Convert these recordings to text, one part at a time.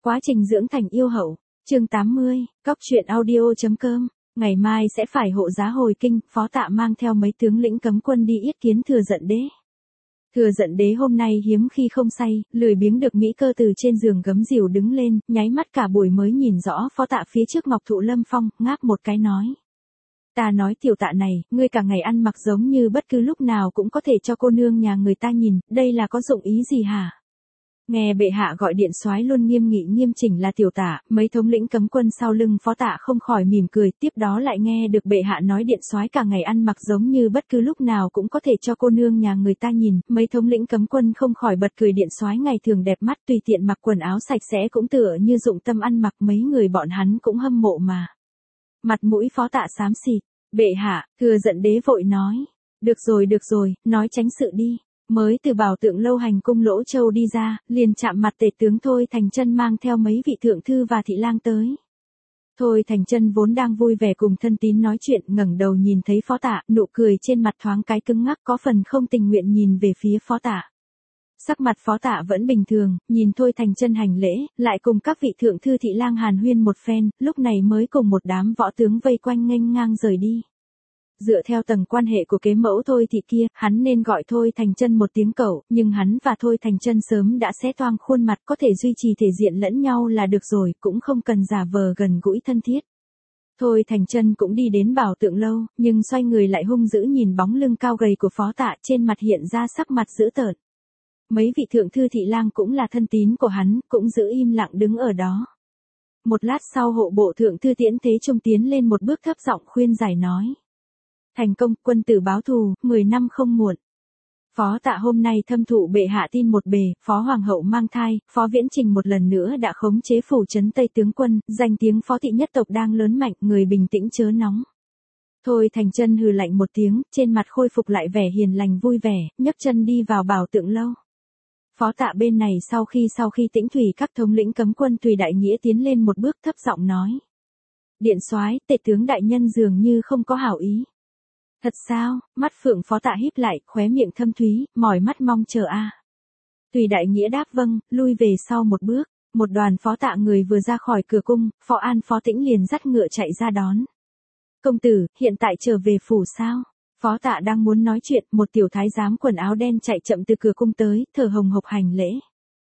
Quá trình dưỡng thành yêu hậu. Chương 80, Cóc truyện audio.com. Ngày mai sẽ phải hộ giá hồi kinh, Phó Tạ mang theo mấy tướng lĩnh cấm quân đi yết kiến Thừa Dận Đế. Thừa Dận Đế hôm nay hiếm khi không say, lười biếng được Mỹ Cơ từ trên giường gấm dìu đứng lên, nháy mắt cả buổi mới nhìn rõ Phó Tạ phía trước Ngọc Thụ Lâm Phong, ngáp một cái nói. Ta nói Tiểu Tạ này, ngươi cả ngày ăn mặc giống như bất cứ lúc nào cũng có thể cho cô nương nhà người ta nhìn, đây là có dụng ý gì hả? Nghe bệ hạ gọi điện soái luôn nghiêm nghị nghiêm chỉnh là Tiểu Tạ, mấy thống lĩnh cấm quân sau lưng Phó Tạ không khỏi mỉm cười, tiếp đó lại nghe được bệ hạ nói điện soái cả ngày ăn mặc giống như bất cứ lúc nào cũng có thể cho cô nương nhà người ta nhìn, mấy thống lĩnh cấm quân không khỏi bật cười, điện soái ngày thường đẹp mắt tùy tiện mặc quần áo sạch sẽ cũng tựa như dụng tâm ăn mặc, mấy người bọn hắn cũng hâm mộ mà. Mặt mũi Phó Tạ xám xịt, bệ hạ, Thừa Dận Đế vội nói, được rồi, nói tránh sự đi. Mới từ Bảo Tượng Lâu hành cung Lỗ Châu đi ra, liền chạm mặt tể tướng Thôi Thành Chân mang theo mấy vị thượng thư và thị lang tới. Thôi Thành Chân vốn đang vui vẻ cùng thân tín nói chuyện, ngẩng đầu nhìn thấy Phó Tạ, nụ cười trên mặt thoáng cái cứng ngắc, có phần không tình nguyện nhìn về phía Phó Tạ. Sắc mặt Phó Tạ vẫn bình thường, nhìn Thôi Thành Chân hành lễ, lại cùng các vị thượng thư thị lang hàn huyên một phen, lúc này mới cùng một đám võ tướng vây quanh nghênh ngang rời đi. Dựa theo tầng quan hệ của kế mẫu Thôi thị kia, hắn nên gọi Thôi Thành Chân một tiếng cậu, nhưng hắn và Thôi Thành Chân sớm đã xé toang khuôn mặt, có thể duy trì thể diện lẫn nhau là được rồi, cũng không cần giả vờ gần gũi thân thiết. Thôi Thành Chân cũng đi đến Bảo Tượng Lâu, nhưng xoay người lại hung dữ nhìn bóng lưng cao gầy của Phó Tạ, trên mặt hiện ra sắc mặt dữ tợn. Mấy vị thượng thư thị lang cũng là thân tín của hắn, cũng giữ im lặng đứng ở đó. Một lát sau hộ bộ thượng thư Tiễn Thế Trung tiến lên một bước thấp giọng khuyên giải nói. Thành công, quân tử báo thù, 10 năm không muộn. Phó Tạ hôm nay thâm thụ bệ hạ tin một bề, Phó Hoàng hậu mang thai, Phó Viễn Trình một lần nữa đã khống chế phủ trấn Tây tướng quân, danh tiếng Phó thị nhất tộc đang lớn mạnh, người bình tĩnh chớ nóng. Thôi Thành Chân hừ lạnh một tiếng, trên mặt khôi phục lại vẻ hiền lành vui vẻ, nhấc chân đi vào Bảo Tượng Lâu. Phó Tạ bên này sau khi tĩnh thủy các thống lĩnh cấm quân tùy đại nghĩa tiến lên một bước thấp giọng nói. Điện soái, tể tướng đại nhân dường như không có hảo ý. Thật sao? Mắt phượng Phó Tạ híp lại, khóe miệng thâm thúy, mỏi mắt mong chờ a. Tùy đại nghĩa đáp vâng, lui về sau một bước, một đoàn Phó Tạ người vừa ra khỏi cửa cung, Phó An Phó Tĩnh liền dắt ngựa chạy ra đón. Công tử, hiện tại trở về phủ sao? Phó Tạ đang muốn nói chuyện, một tiểu thái giám quần áo đen chạy chậm từ cửa cung tới, thở hồng hộc hành lễ.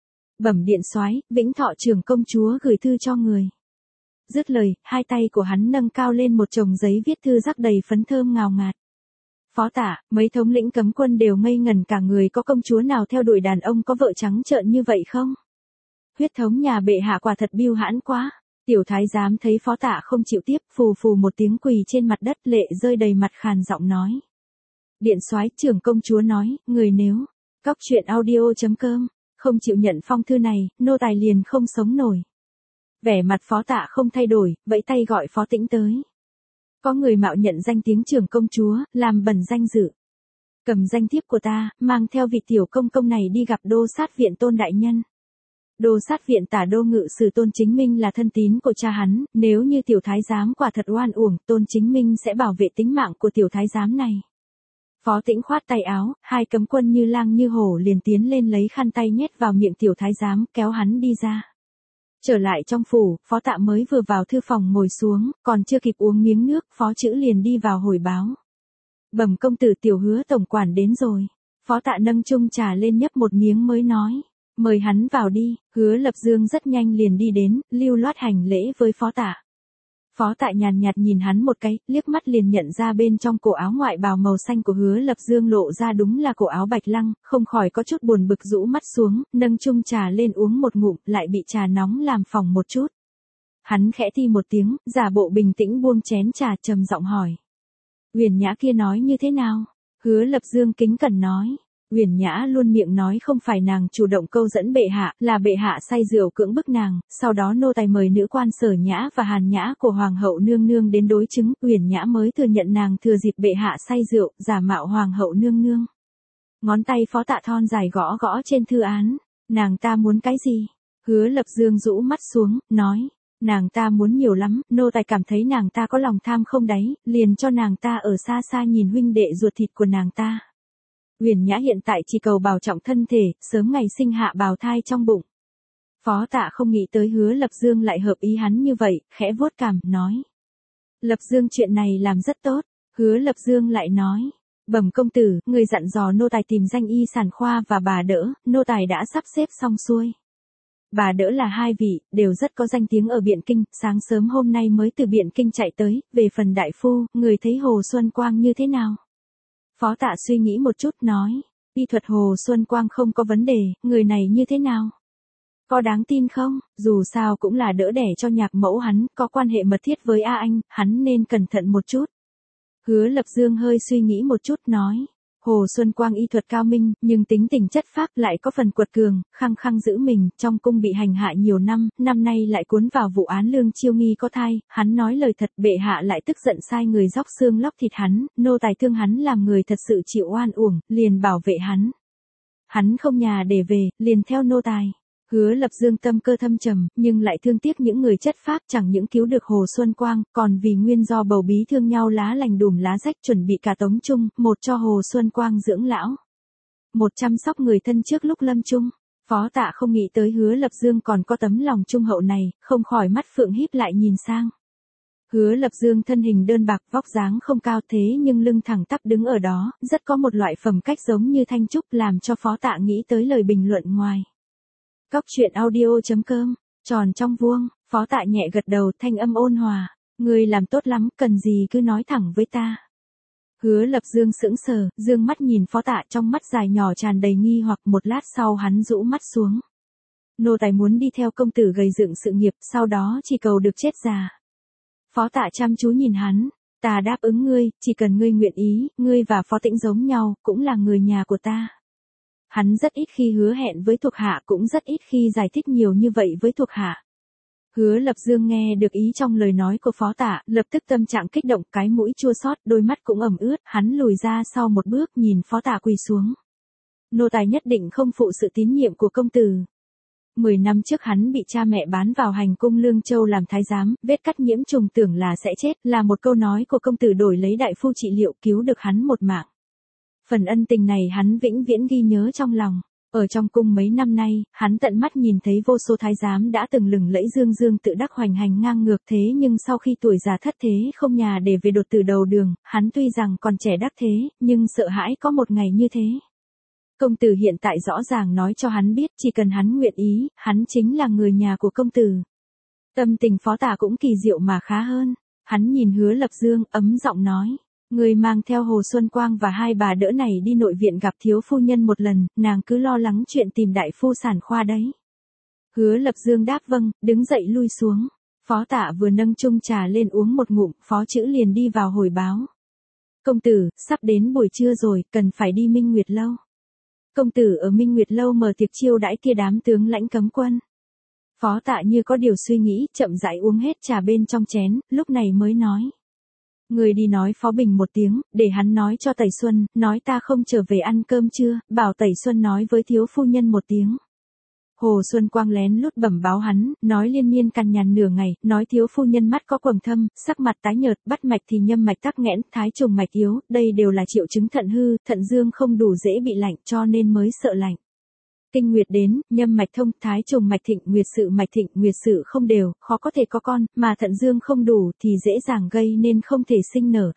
Bẩm điện soái, Vĩnh Thọ trưởng công chúa gửi thư cho người. Dứt lời, hai tay của hắn nâng cao lên một chồng giấy viết thư rắc đầy phấn thơm ngào ngạt. Phó Tạ, mấy thống lĩnh cấm quân đều ngây ngẩn cả người, có công chúa nào theo đuổi đàn ông có vợ trắng trợn như vậy không? Huyết thống nhà bệ hạ quả thật bưu hãn quá. Tiểu thái giám thấy Phó Tạ không chịu tiếp, phù phù một tiếng quỳ trên mặt đất, lệ rơi đầy mặt, khàn giọng nói. Điện soái, trưởng công chúa nói, người nếu, Cóc truyện audio.com, không chịu nhận phong thư này, nô tài liền không sống nổi. Vẻ mặt Phó Tạ không thay đổi, vẫy tay gọi Phó Tĩnh tới. Có người mạo nhận danh tiếng trưởng công chúa, làm bẩn danh dự. Cầm danh thiếp của ta, mang theo vị tiểu công công này đi gặp đô sát viện Tôn đại nhân. Đô sát viện tả đô ngự sử Tôn Chính Minh là thân tín của cha hắn, nếu như tiểu thái giám quả thật oan uổng, Tôn Chính Minh sẽ bảo vệ tính mạng của tiểu thái giám này. Phó Tĩnh khoát tay áo, hai cấm quân như lang như hổ liền tiến lên lấy khăn tay nhét vào miệng tiểu thái giám, kéo hắn đi ra. Trở lại trong phủ, Phó Tạ mới vừa vào thư phòng ngồi xuống, còn chưa kịp uống miếng nước, Phó Chữ liền đi vào hồi báo. Bẩm công tử, tiểu Hứa tổng quản đến rồi. Phó Tạ nâng chung trà lên nhấp một miếng mới nói. Mời hắn vào đi. Hứa Lập Dương rất nhanh liền đi đến, lưu loát hành lễ với Phó Tạ. Phó Tạ nhàn nhạt nhìn hắn một cái, liếc mắt liền nhận ra bên trong cổ áo ngoại bào màu xanh của Hứa Lập Dương lộ ra đúng là cổ áo bạch lăng, không khỏi có chút buồn bực rũ mắt xuống, nâng chung trà lên uống một ngụm, lại bị trà nóng làm phỏng một chút. Hắn khẽ thi một tiếng, giả bộ bình tĩnh buông chén trà, trầm giọng hỏi. Huyền Nhã kia nói như thế nào? Hứa Lập Dương kính cẩn nói. Huyền Nhã luôn miệng nói không phải nàng chủ động câu dẫn bệ hạ, là bệ hạ say rượu cưỡng bức nàng, sau đó nô tài mời nữ quan Sở Nhã và Hàn Nhã của Hoàng hậu nương nương đến đối chứng, Huyền Nhã mới thừa nhận nàng thừa dịp bệ hạ say rượu, giả mạo Hoàng hậu nương nương. Ngón tay Phó Tạ thon dài gõ gõ trên thư án, nàng ta muốn cái gì? Hứa Lập Dương rũ mắt xuống, nói. Nàng ta muốn nhiều lắm, nô tài cảm thấy nàng ta có lòng tham không đáy, liền cho nàng ta ở xa xa nhìn huynh đệ ruột thịt của nàng ta. Huyền Nhã hiện tại chỉ cầu bảo trọng thân thể, sớm ngày sinh hạ bào thai trong bụng. Phó Tạ không nghĩ tới Hứa Lập Dương lại hợp ý hắn như vậy, khẽ vuốt cằm, nói. Lập Dương chuyện này làm rất tốt. Hứa Lập Dương lại nói. Bẩm công tử, người dặn dò nô tài tìm danh y sản khoa và bà đỡ, nô tài đã sắp xếp xong xuôi. Bà đỡ là hai vị, đều rất có danh tiếng ở Biện Kinh, sáng sớm hôm nay mới từ Biện Kinh chạy tới, về phần đại phu, người thấy Hồ Xuân Quang như thế nào? Phó Tạ suy nghĩ một chút nói, y thuật Hồ Xuân Quang không có vấn đề, người này như thế nào? Có đáng tin không? Dù sao cũng là đỡ đẻ cho nhạc mẫu hắn, có quan hệ mật thiết với A Anh, hắn nên cẩn thận một chút. Hứa Lập Dương hơi suy nghĩ một chút nói. Hồ Xuân Quang y thuật cao minh, nhưng tính tình chất phác lại có phần quật cường, khăng khăng giữ mình, trong cung bị hành hạ nhiều năm, năm nay lại cuốn vào vụ án Lương Chiêu Nghi có thai, hắn nói lời thật, bệ hạ lại tức giận sai người róc xương lóc thịt hắn, nô tài thương hắn làm người thật sự chịu oan uổng, liền bảo vệ hắn. Hắn không nhà để về, liền theo nô tài. Hứa Lập Dương tâm cơ thâm trầm, nhưng lại thương tiếc những người chất phác chẳng những cứu được Hồ Xuân Quang, còn vì nguyên do bầu bí thương nhau lá lành đùm lá rách chuẩn bị cả tống chung, một cho Hồ Xuân Quang dưỡng lão. Một chăm sóc người thân trước lúc lâm chung. Phó Tạ không nghĩ tới Hứa Lập Dương còn có tấm lòng trung hậu này, không khỏi mắt phượng híp lại nhìn sang. Hứa Lập Dương thân hình đơn bạc, vóc dáng không cao thế nhưng lưng thẳng tắp đứng ở đó, rất có một loại phẩm cách giống như thanh trúc, làm cho Phó Tạ nghĩ tới lời bình luận ngoài. Cóc truyện audio.com, tròn trong vuông, Phó Tạ nhẹ gật đầu, thanh âm ôn hòa, người làm tốt lắm, cần gì cứ nói thẳng với ta. Hứa Lập Dương sững sờ, dương mắt nhìn Phó Tạ, trong mắt dài nhỏ tràn đầy nghi hoặc, một lát sau hắn rũ mắt xuống. Nô tài muốn đi theo công tử gầy dựng sự nghiệp, sau đó chỉ cầu được chết già. Phó Tạ chăm chú nhìn hắn, ta đáp ứng ngươi, chỉ cần ngươi nguyện ý, ngươi và Phó Tĩnh giống nhau, cũng là người nhà của ta. Hắn rất ít khi hứa hẹn với thuộc hạ, cũng rất ít khi giải thích nhiều như vậy với thuộc hạ. Hứa Lập Dương nghe được ý trong lời nói của Phó Tạ, lập tức tâm trạng kích động, cái mũi chua xót, đôi mắt cũng ẩm ướt, hắn lùi ra sau một bước nhìn Phó Tạ quỳ xuống. Nô tài nhất định không phụ sự tín nhiệm của công tử. 10 năm trước hắn bị cha mẹ bán vào hành cung Lương Châu làm thái giám, vết cắt nhiễm trùng tưởng là sẽ chết, là một câu nói của công tử đổi lấy đại phu trị liệu cứu được hắn một mạng. Phần ân tình này hắn vĩnh viễn ghi nhớ trong lòng. Ở trong cung mấy năm nay, hắn tận mắt nhìn thấy vô số thái giám đã từng lừng lẫy dương dương tự đắc hoành hành ngang ngược, thế nhưng sau khi tuổi già thất thế không nhà để về đột từ đầu đường, hắn tuy rằng còn trẻ đắc thế, nhưng sợ hãi có một ngày như thế. Công tử hiện tại rõ ràng nói cho hắn biết, chỉ cần hắn nguyện ý, hắn chính là người nhà của công tử. Tâm tình Phó Tạ cũng kỳ diệu mà khá hơn. Hắn nhìn Hứa Lập Dương, ấm giọng nói. Người mang theo Hồ Xuân Quang và hai bà đỡ này đi nội viện gặp thiếu phu nhân một lần, nàng cứ lo lắng chuyện tìm đại phu sản khoa đấy. Hứa Lập Dương đáp vâng, đứng dậy lui xuống. Phó Tạ vừa nâng chung trà lên uống một ngụm, Phó Chữ liền đi vào hồi báo. Công tử, sắp đến buổi trưa rồi, cần phải đi Minh Nguyệt Lâu. Công tử ở Minh Nguyệt Lâu mở tiệc chiêu đãi kia đám tướng lãnh cấm quân. Phó Tạ như có điều suy nghĩ, chậm rãi uống hết trà bên trong chén, lúc này mới nói. Người đi nói Phó Bình một tiếng, để hắn nói cho Tẩy Xuân, nói ta không trở về ăn cơm trưa, bảo Tẩy Xuân nói với thiếu phu nhân một tiếng. Hồ Xuân Quang lén lút bẩm báo hắn, nói liên miên cằn nhằn nửa ngày, nói thiếu phu nhân mắt có quầng thâm, sắc mặt tái nhợt, bắt mạch thì nhâm mạch tắc nghẽn, thái trùng mạch yếu, đây đều là triệu chứng thận hư, thận dương không đủ dễ bị lạnh cho nên mới sợ lạnh. Kinh nguyệt đến, nhâm mạch thông, thái trùng mạch thịnh, nguyệt sự không đều, khó có thể có con, mà thận dương không đủ thì dễ dàng gây nên không thể sinh nở.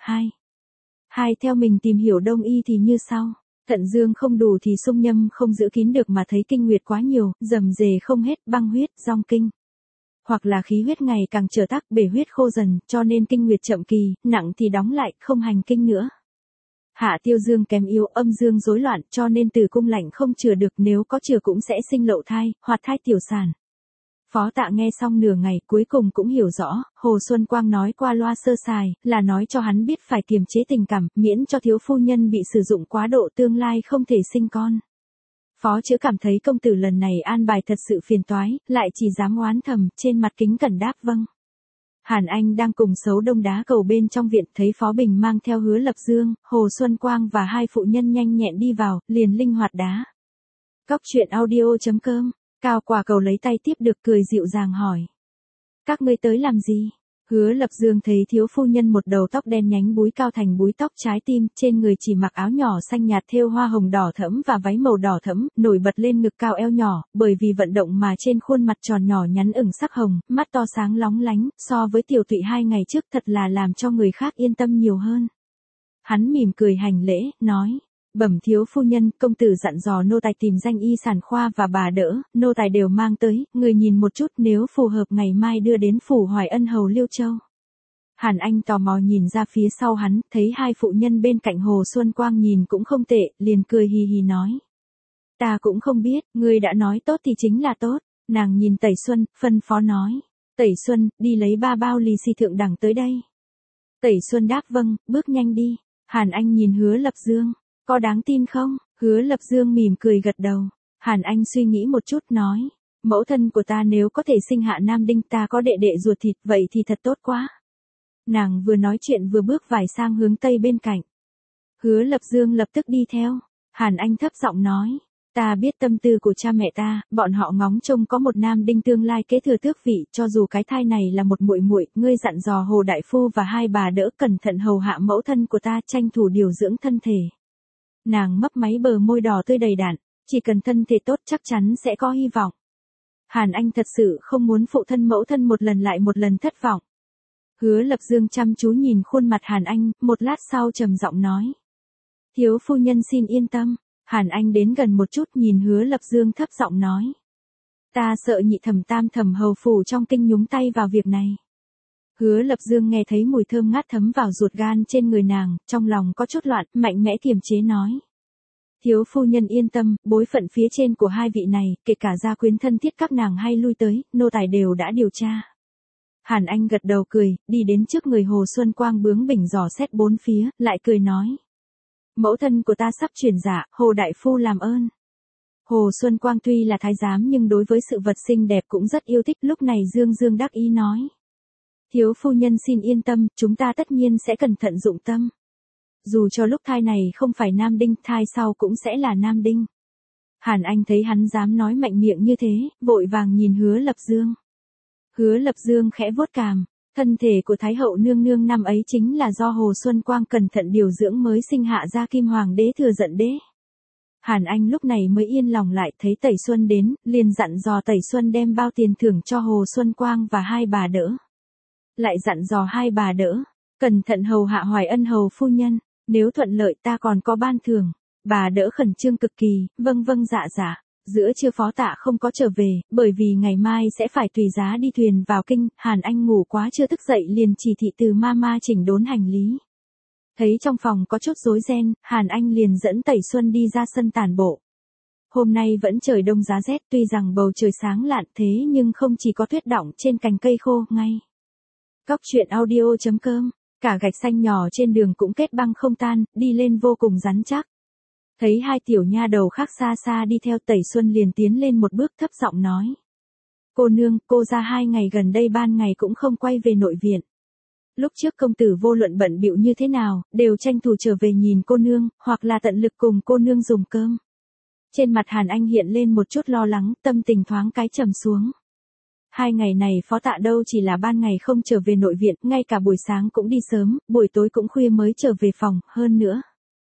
Hai theo mình tìm hiểu đông y thì như sau. Thận dương không đủ thì xung nhâm không giữ kín được mà thấy kinh nguyệt quá nhiều, rầm rề không hết, băng huyết, dong kinh. Hoặc là khí huyết ngày càng trở tắc, bể huyết khô dần, cho nên kinh nguyệt chậm kỳ, nặng thì đóng lại, không hành kinh nữa. Hạ tiêu dương kém yếu, âm dương rối loạn, cho nên tử cung lạnh không chừa được, nếu có chừa cũng sẽ sinh lậu thai, hoặc thai tiểu sản. Phó Tạ nghe xong nửa ngày, cuối cùng cũng hiểu rõ, Hồ Xuân Quang nói qua loa sơ sài, là nói cho hắn biết phải kiềm chế tình cảm, miễn cho thiếu phu nhân bị sử dụng quá độ, tương lai không thể sinh con. Phó Chữ cảm thấy công tử lần này an bài thật sự phiền toái, lại chỉ dám oán thầm, trên mặt kính cẩn đáp vâng. Hàn Anh đang cùng Sấu Đông đá cầu bên trong viện, thấy Phó Bình mang theo Hứa Lập Dương, Hồ Xuân Quang và hai phụ nhân nhanh nhẹn đi vào, liền linh hoạt đá. Cóc truyện audio.com, Cao Quả Cầu lấy tay tiếp được, cười dịu dàng hỏi. Các ngươi tới làm gì? Hứa Lập Dương thấy thiếu phu nhân một đầu tóc đen nhánh búi cao thành búi tóc trái tim, trên người chỉ mặc áo nhỏ xanh nhạt thêu hoa hồng đỏ thẫm và váy màu đỏ thẫm, nổi bật lên ngực cao eo nhỏ, bởi vì vận động mà trên khuôn mặt tròn nhỏ nhắn ửng sắc hồng, mắt to sáng lóng lánh, so với Tiểu Tụy 2 ngày trước thật là làm cho người khác yên tâm nhiều hơn. Hắn mỉm cười hành lễ, nói. Bẩm thiếu phu nhân, công tử dặn dò nô tài tìm danh y sản khoa và bà đỡ, nô tài đều mang tới, người nhìn một chút nếu phù hợp ngày mai đưa đến phủ Hoài Ân hầu Liêu Châu. Hàn Anh tò mò nhìn ra phía sau hắn, thấy hai phụ nhân bên cạnh Hồ Xuân Quang nhìn cũng không tệ, liền cười hì hì nói. Ta cũng không biết, ngươi đã nói tốt thì chính là tốt, nàng nhìn Tẩy Xuân, phân phó nói. Tẩy Xuân, đi lấy 3 bao lì xì thượng đẳng tới đây. Tẩy Xuân đáp vâng, bước nhanh đi. Hàn Anh nhìn Hứa Lập Dương. Có đáng tin không? Hứa Lập Dương mỉm cười gật đầu. Hàn Anh suy nghĩ một chút nói. Mẫu thân của ta nếu có thể sinh hạ nam đinh ta có đệ đệ ruột thịt vậy thì thật tốt quá. Nàng vừa nói chuyện vừa bước vài sang hướng tây bên cạnh. Hứa Lập Dương lập tức đi theo. Hàn Anh thấp giọng nói. Ta biết tâm tư của cha mẹ ta, bọn họ ngóng trông có một nam đinh tương lai kế thừa tước vị, cho dù cái thai này là một muội muội, ngươi dặn dò Hồ đại phu và hai bà đỡ cẩn thận hầu hạ mẫu thân của ta, tranh thủ điều dưỡng thân thể. Nàng mấp máy bờ môi đỏ tươi đầy đặn, chỉ cần thân thể tốt chắc chắn sẽ có hy vọng. Hàn Anh thật sự không muốn phụ thân mẫu thân một lần lại một lần thất vọng. Hứa Lập Dương chăm chú nhìn khuôn mặt Hàn Anh, một lát sau trầm giọng nói. Thiếu phu nhân xin yên tâm. Hàn Anh đến gần một chút nhìn Hứa Lập Dương thấp giọng nói. Ta sợ nhị thẩm tam thẩm hầu phủ trong kinh nhúng tay vào việc này. Hứa Lập Dương nghe thấy mùi thơm ngát thấm vào ruột gan trên người nàng, trong lòng có chút loạn, mạnh mẽ kiềm chế nói. Thiếu phu nhân yên tâm, bối phận phía trên của hai vị này, kể cả gia quyến thân thiết các nàng hay lui tới, nô tài đều đã điều tra. Hàn Anh gật đầu cười, đi đến trước người Hồ Xuân Quang bướng bỉnh dò xét bốn phía, lại cười nói. Mẫu thân của ta sắp chuyển dạ, Hồ đại phu làm ơn. Hồ Xuân Quang tuy là thái giám nhưng đối với sự vật xinh đẹp cũng rất yêu thích, lúc này dương dương đắc ý nói. Thiếu phu nhân xin yên tâm, chúng ta tất nhiên sẽ cẩn thận dụng tâm. Dù cho lúc thai này không phải nam đinh, thai sau cũng sẽ là nam đinh. Hàn Anh thấy hắn dám nói mạnh miệng như thế, vội vàng nhìn Hứa Lập Dương. Hứa Lập Dương khẽ vuốt cằm, thân thể của Thái hậu nương nương năm ấy chính là do Hồ Xuân Quang cẩn thận điều dưỡng mới sinh hạ ra Kim Hoàng đế Thừa Giận đế. Hàn Anh lúc này mới yên lòng lại, thấy Tẩy Xuân đến, liền dặn dò Tẩy Xuân đem bao tiền thưởng cho Hồ Xuân Quang và hai bà đỡ. Lại dặn dò hai bà đỡ, cẩn thận hầu hạ Hoài Ân hầu phu nhân, nếu thuận lợi ta còn có ban thưởng. Bà đỡ khẩn trương cực kỳ, vâng vâng dạ dạ. Giữa trưa phó tạ không có trở về, bởi vì ngày mai sẽ phải tùy giá đi thuyền vào kinh, Hàn Anh ngủ quá chưa thức dậy liền chỉ thị từ mama chỉnh đốn hành lý. Thấy trong phòng có chút rối ren, Hàn Anh liền dẫn Tẩy Xuân đi ra sân tản bộ. Hôm nay vẫn trời đông giá rét, tuy rằng bầu trời sáng lạn thế nhưng không chỉ có tuyết đọng trên cành cây khô, ngay. Cóc truyện audio.com, cả gạch xanh nhỏ trên đường cũng kết băng không tan, đi lên vô cùng rắn chắc. Thấy hai tiểu nha đầu khác xa xa đi theo, Tẩy Xuân liền tiến lên một bước thấp giọng nói. Cô nương, cô ra 2 ngày gần đây ban ngày cũng không quay về nội viện. Lúc trước công tử vô luận bận bịu như thế nào, đều tranh thủ trở về nhìn cô nương, hoặc là tận lực cùng cô nương dùng cơm. Trên mặt Hàn Anh hiện lên một chút lo lắng, tâm tình thoáng cái trầm xuống. 2 ngày này phó tạ đâu chỉ là ban ngày không trở về nội viện, ngay cả buổi sáng cũng đi sớm, buổi tối cũng khuya mới trở về phòng, hơn nữa.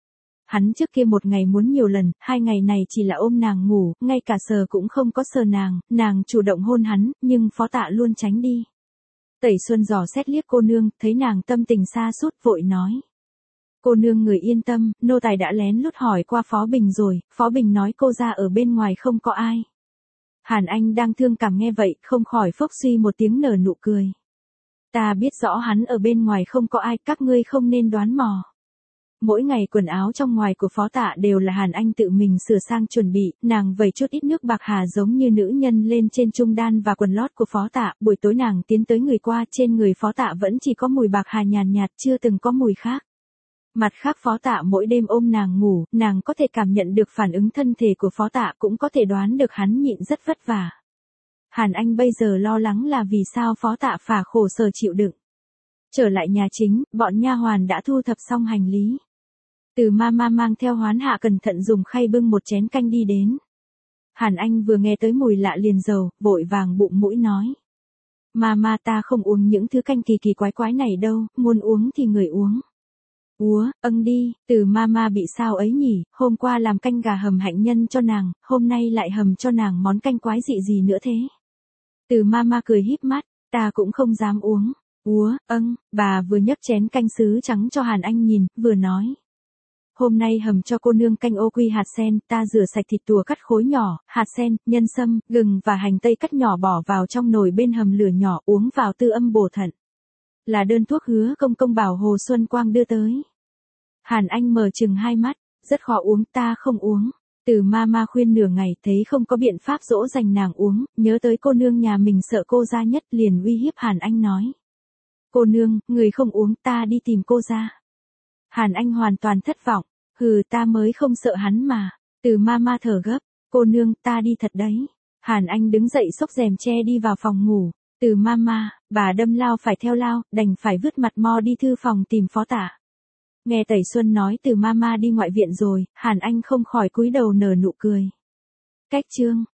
Hắn trước kia một ngày muốn nhiều lần, 2 ngày này chỉ là ôm nàng ngủ, ngay cả sờ cũng không có sờ nàng chủ động hôn hắn, nhưng phó tạ luôn tránh đi. Tẩy Xuân dò xét liếc cô nương, thấy nàng tâm tình sa sút vội nói. Cô nương người yên tâm, nô tài đã lén lút hỏi qua Phó Bình rồi, Phó Bình nói cô ra ở bên ngoài không có ai. Hàn Anh đang thương cảm nghe vậy, không khỏi phốc suy một tiếng nở nụ cười. Ta biết rõ hắn ở bên ngoài không có ai, các ngươi không nên đoán mò. Mỗi ngày quần áo trong ngoài của phó tạ đều là Hàn Anh tự mình sửa sang chuẩn bị, nàng vẩy chút ít nước bạc hà giống như nữ nhân lên trên trung đan và quần lót của phó tạ, buổi tối nàng tiến tới người qua, trên người phó tạ vẫn chỉ có mùi bạc hà nhàn nhạt, chưa từng có mùi khác. Mặt khác phó tạ mỗi đêm ôm nàng ngủ, nàng có thể cảm nhận được phản ứng thân thể của phó tạ, cũng có thể đoán được hắn nhịn rất vất vả. Hàn Anh bây giờ lo lắng là vì sao phó tạ phà khổ sở chịu đựng. Trở lại nhà chính, bọn nha hoàn đã thu thập xong hành lý. Từ mama mang theo Hoán Hạ cẩn thận dùng khay bưng một chén canh đi đến. Hàn Anh vừa nghe tới mùi lạ liền dầu, vội vàng bụng mũi nói. Mama ta không uống những thứ canh kỳ kỳ quái quái này đâu, muốn uống thì người uống. Úa, đi, Từ Mama bị sao ấy nhỉ, hôm qua làm canh gà hầm hạnh nhân cho nàng, hôm nay lại hầm cho nàng món canh quái dị gì nữa thế. Từ Mama cười híp mắt, ta cũng không dám uống. Úa, bà vừa nhấc chén canh sứ trắng cho Hàn Anh nhìn, vừa nói. Hôm nay hầm cho cô nương canh ô quy hạt sen, ta rửa sạch thịt tùa cắt khối nhỏ, hạt sen, nhân sâm, gừng và hành tây cắt nhỏ bỏ vào trong nồi bên hầm lửa nhỏ uống vào tư âm bổ thận. Là đơn thuốc hứa công công bảo Hồ Xuân Quang đưa tới. Hàn Anh mở trừng hai mắt, rất khó uống, ta không uống. Từ Mama khuyên nửa ngày thấy không có biện pháp dỗ dành nàng uống, nhớ tới cô nương nhà mình sợ cô ra nhất liền uy hiếp Hàn Anh nói. Cô nương, người không uống ta đi tìm cô ra. Hàn Anh hoàn toàn thất vọng, ta mới không sợ hắn mà. Từ Mama thở gấp, cô nương ta đi thật đấy. Hàn Anh đứng dậy xốc rèm che đi vào phòng ngủ. Từ Mama, bà đâm lao phải theo lao, đành phải vứt mặt mo đi thư phòng tìm phó tả. Nghe Tẩy Xuân nói Từ Mama đi ngoại viện rồi, Hàn Anh không khỏi cúi đầu nở nụ cười. Cách chương